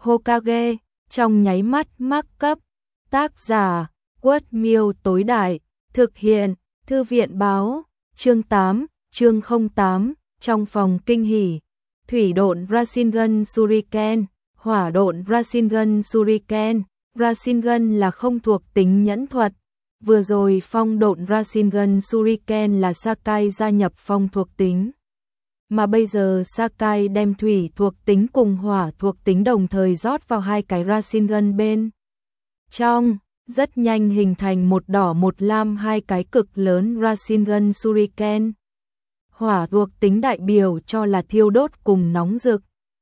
Hokage, trong nháy mắt mắc cấp. Tác giả, Quất Miêu tối đại, thực hiện, Thư viện báo, chương 8, chương 08, trong phòng kinh hỉ. Thủy độn Rasengan Shuriken, hỏa độn Rasengan Shuriken. Rasengan là không thuộc tính nhẫn thuật. Vừa rồi phong độn Rasengan Shuriken là Sakai gia nhập phong thuộc tính. Mà bây giờ Sakai đem thủy thuộc tính cùng hỏa thuộc tính đồng thời rót vào hai cái Rasengan bên trong, rất nhanh hình thành một đỏ một lam hai cái cực lớn Rasengan Shuriken. Hỏa thuộc tính đại biểu cho là thiêu đốt cùng nóng rực.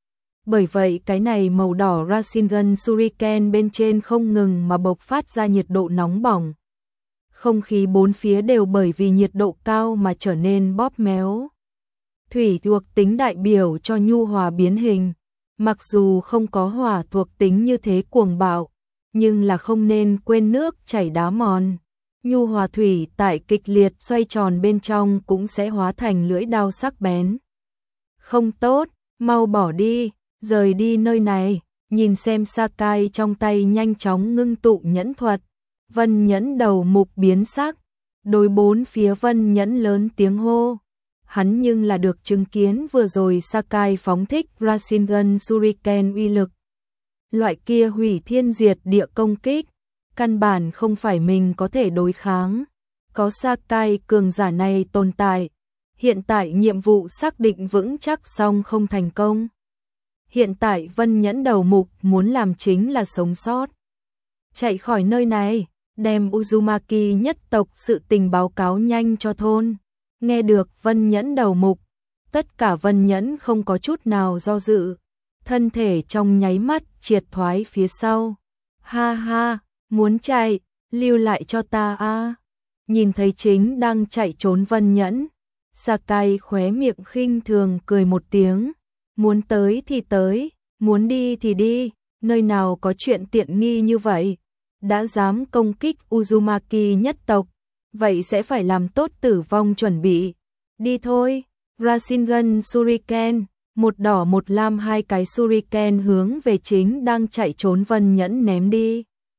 Bởi vậy cái này màu đỏ Rasengan Shuriken bên trên không ngừng mà bộc phát ra nhiệt độ nóng bỏng. Không khí bốn phía đều bởi vì nhiệt độ cao mà trở nên bóp méo. Thủy thuộc tính đại biểu cho nhu hòa biến hình, mặc dù không có hỏa thuộc tính như thế cuồng bạo, nhưng là không nên quên nước chảy đá mòn. Nhu hòa thủy tại kịch liệt xoay tròn bên trong cũng sẽ hóa thành lưỡi dao sắc bén. Không tốt, mau bỏ đi, rời đi nơi này. Nhìn xem Sakai trong tay nhanh chóng ngưng tụ nhẫn thuật, Vân Nhẫn đầu mục biến sắc, đối bốn phía Vân Nhẫn lớn tiếng hô. Hắn nhưng là được chứng kiến vừa rồi Sakai phóng thích Rasengan Shuriken uy lực. Loại kia hủy thiên diệt địa công kích, căn bản không phải mình có thể đối kháng. Có Sakai cường giả này tồn tại, hiện tại nhiệm vụ xác định vững chắc song không thành công. Hiện tại Vân Nhẫn đầu mục muốn làm chính là sống sót. Chạy khỏi nơi này, đem Uzumaki nhất tộc sự tình báo cáo nhanh cho thôn. Nghe được Vân Nhẫn đầu mục, tất cả Vân Nhẫn không có chút nào do dự. Thân thể trong nháy mắt triệt thoái phía sau. Ha ha, muốn chạy, lưu lại cho ta a. Nhìn thấy chính đang chạy trốn Vân Nhẫn, Sakai khóe miệng khinh thường cười một tiếng. Muốn tới thì tới, muốn đi thì đi, nơi nào có chuyện tiện nghi như vậy. Đã dám công kích Uzumaki nhất tộc, vậy sẽ phải làm tốt tử vong chuẩn bị. Đi thôi, Rasengan Shuriken, một đỏ một lam hai cái Shuriken hướng về chính đang chạy trốn Vân Nhẫn ném đi.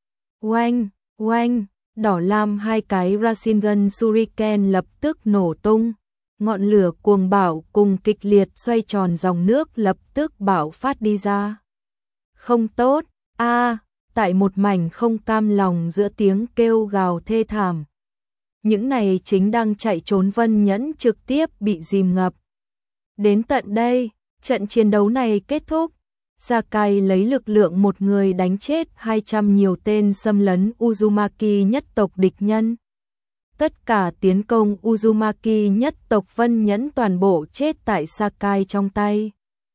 Oanh, oanh, đỏ lam hai cái Rasengan Shuriken lập tức nổ tung. Ngọn lửa cuồng bạo cùng kịch liệt xoay tròn dòng nước lập tức bạo phát đi ra. Không tốt, tại một mảnh không cam lòng giữa tiếng kêu gào thê thảm. Những này chính đang chạy trốn Vân Nhẫn trực tiếp bị dìm ngập. Đến tận đây, trận chiến đấu này kết thúc. Sakai lấy lực lượng một người đánh chết 200 nhiều tên xâm lấn Uzumaki nhất tộc địch nhân. Tất cả tiến công Uzumaki nhất tộc Vân Nhẫn toàn bộ chết tại Sakai trong tay.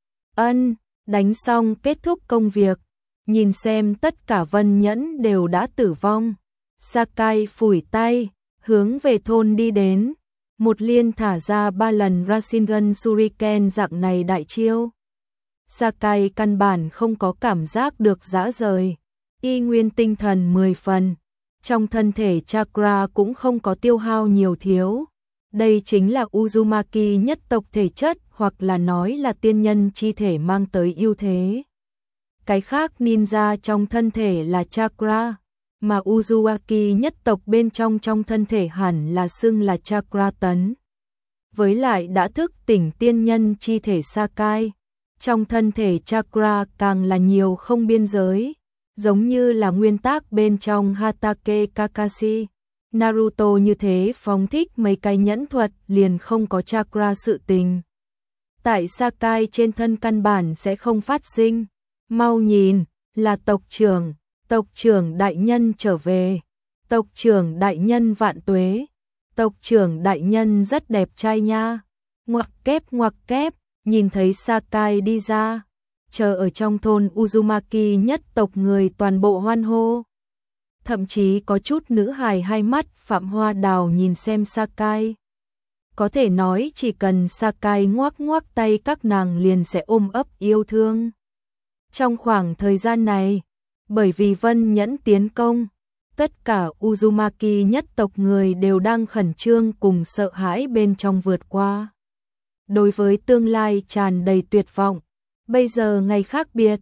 Đánh xong kết thúc công việc. Nhìn xem tất cả Vân Nhẫn đều đã tử vong. Sakai phủi tay, hướng về thôn đi đến. Một liên thả ra 3 lần Rasengan Shuriken dạng này đại chiêu. Sakai căn bản không có cảm giác được rã rời. Y nguyên tinh thần 10 phần. Trong thân thể chakra cũng không có tiêu hao nhiều thiếu. Đây chính là Uzumaki nhất tộc thể chất hoặc là nói là tiên nhân chi thể mang tới ưu thế. Cái khác ninja trong thân thể là chakra, mà Uzumaki nhất tộc bên trong thân thể hẳn là xưng là chakra tấn. Với lại đã thức tỉnh tiên nhân chi thể Sakai, trong thân thể chakra càng là nhiều không biên giới. Giống như là nguyên tắc bên trong Hatake Kakashi, Naruto như thế phóng thích mấy cái nhẫn thuật liền không có chakra sự tình. Tại Sakai trên thân căn bản sẽ không phát sinh. Mau nhìn, là tộc trưởng đại nhân trở về. Tộc trưởng đại nhân vạn tuế. Tộc trưởng đại nhân rất đẹp trai nha. Ngoặc kép, nhìn thấy Sakai đi ra. Chờ ở trong thôn Uzumaki nhất tộc người toàn bộ hoan hô. Thậm chí có chút nữ hài hai mắt phạm hoa đào nhìn xem Sakai. Có thể nói chỉ cần Sakai ngoắc tay các nàng liền sẽ ôm ấp yêu thương. Trong khoảng thời gian này, bởi vì Vân Nhẫn tiến công, tất cả Uzumaki nhất tộc người đều đang khẩn trương cùng sợ hãi bên trong vượt qua. Đối với tương lai tràn đầy tuyệt vọng. Bây giờ ngày khác biệt,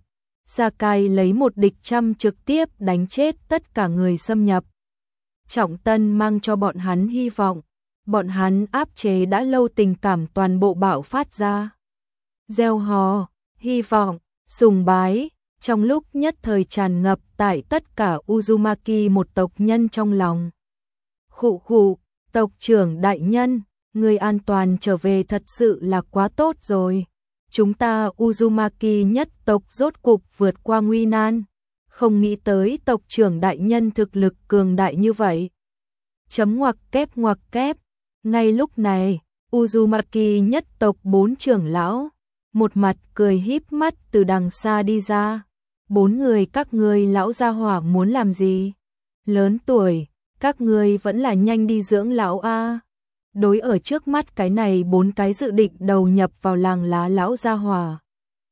Sakai lấy một địch trăm trực tiếp đánh chết tất cả người xâm nhập. Trọng Tân mang cho bọn hắn hy vọng, bọn hắn áp chế đã lâu tình cảm toàn bộ bạo phát ra. Gieo hò, hy vọng, sùng bái, trong lúc nhất thời tràn ngập tại tất cả Uzumaki một tộc nhân trong lòng. Khụ khụ, tộc trưởng đại nhân, người an toàn trở về thật sự là quá tốt rồi. Chúng ta Uzumaki nhất tộc rốt cục vượt qua nguy nan. Không nghĩ tới tộc trưởng đại nhân thực lực cường đại như vậy. Chấm ngoặc kép. Ngay lúc này, Uzumaki nhất tộc 4 trưởng lão, một mặt cười híp mắt từ đằng xa đi ra. 4 người các ngươi lão gia hỏa muốn làm gì? Lớn tuổi, các ngươi vẫn là nhanh đi dưỡng lão a. Đối ở trước mắt cái này 4 cái dự định đầu nhập vào làng lá lão gia hỏa.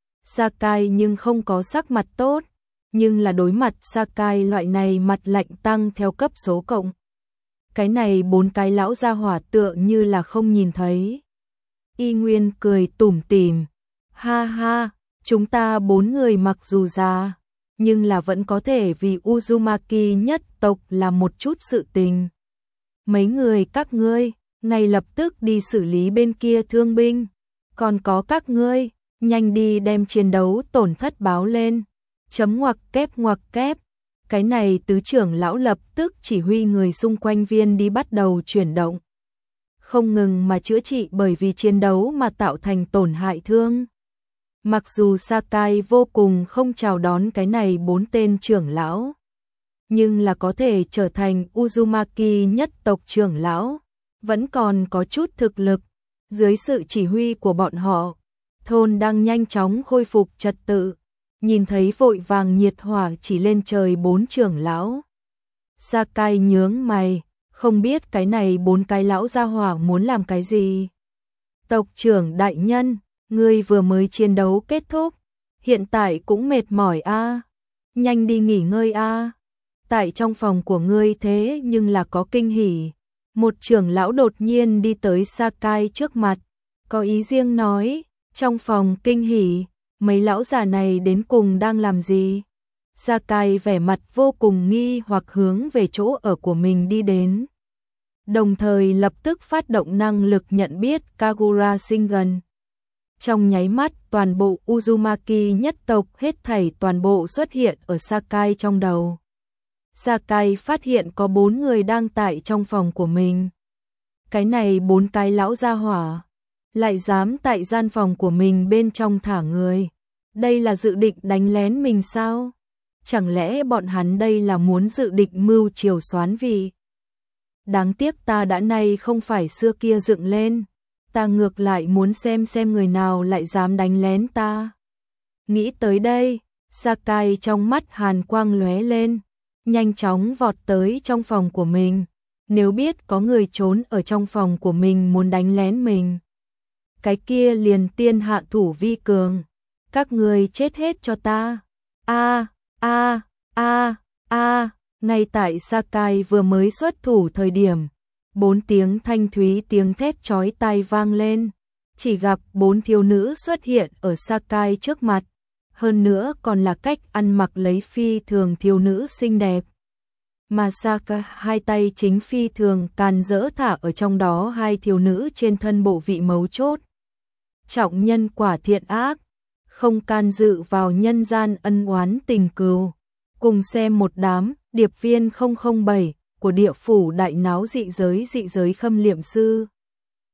Sakai nhưng không có sắc mặt tốt, nhưng là đối mặt Sakai loại này mặt lạnh tăng theo cấp số cộng. Cái này 4 cái lão gia hỏa tựa như là không nhìn thấy. Y Nguyên cười tủm tỉm, ha ha, chúng ta 4 người mặc dù già, nhưng là vẫn có thể vì Uzumaki nhất tộc làm một chút sự tình. Mấy người các ngươi, ngay lập tức đi xử lý bên kia thương binh, còn có các ngươi, nhanh đi đem chiến đấu tổn thất báo lên. Chấm ngoặc kép. Cái này tứ trưởng lão lập tức chỉ huy người xung quanh viên đi bắt đầu chuyển động. Không ngừng mà chữa trị bởi vì chiến đấu mà tạo thành tổn hại thương. Mặc dù Sakai vô cùng không chào đón cái này 4 tên trưởng lão, nhưng là có thể trở thành Uzumaki nhất tộc trưởng lão, vẫn còn có chút thực lực. Dưới sự chỉ huy của bọn họ, thôn đang nhanh chóng khôi phục trật tự. Nhìn thấy vội vàng nhiệt hỏa chỉ lên trời 4 trưởng lão, Sakai nhướng mày, không biết cái này 4 cái lão gia hỏa muốn làm cái gì. Tộc trưởng đại nhân, ngươi vừa mới chiến đấu kết thúc, hiện tại cũng mệt mỏi a, nhanh đi nghỉ ngơi a. Tại trong phòng của ngươi thế nhưng là có kinh hỉ. Một trưởng lão đột nhiên đi tới Sakai trước mặt, có ý riêng nói, trong phòng kinh hỉ, mấy lão già này đến cùng đang làm gì? Sakai vẻ mặt vô cùng nghi hoặc hướng về chỗ ở của mình đi đến. Đồng thời lập tức phát động năng lực nhận biết Kagura Shingen. Trong nháy mắt toàn bộ Uzumaki nhất tộc hết thảy toàn bộ xuất hiện ở Sakai trong đầu. Sakai phát hiện có 4 người đang tại trong phòng của mình. Cái này 4 cái lão gia hỏa lại dám tại gian phòng của mình bên trong thả người. Đây là dự định đánh lén mình sao? Chẳng lẽ bọn hắn đây là muốn dự định mưu triều soán vị? Đáng tiếc ta đã nay không phải xưa kia dựng lên. Ta ngược lại muốn xem người nào lại dám đánh lén ta. Nghĩ tới đây, Sakai trong mắt hàn quang lóe lên, nhanh chóng vọt tới trong phòng của mình. Nếu biết có người trốn ở trong phòng của mình muốn đánh lén mình, cái kia liền tiên hạ thủ vi cường. Các người chết hết cho ta. Ngay tại Sakai vừa mới xuất thủ thời điểm, 4 tiếng thanh thúy tiếng thét chói tai vang lên. Chỉ gặp 4 thiếu nữ xuất hiện ở Sakai trước mặt. Hơn nữa còn là cách ăn mặc lấy phi thường thiếu nữ xinh đẹp. Mà Sakai hai tay chính phi thường càn rỡ thả ở trong đó 2 thiếu nữ trên thân bộ vị mấu chốt. Trọng nhân quả thiện ác, không can dự vào nhân gian ân oán tình cừu. Cùng xem một đám điệp viên 007 của địa phủ đại náo dị giới khâm liệm sư.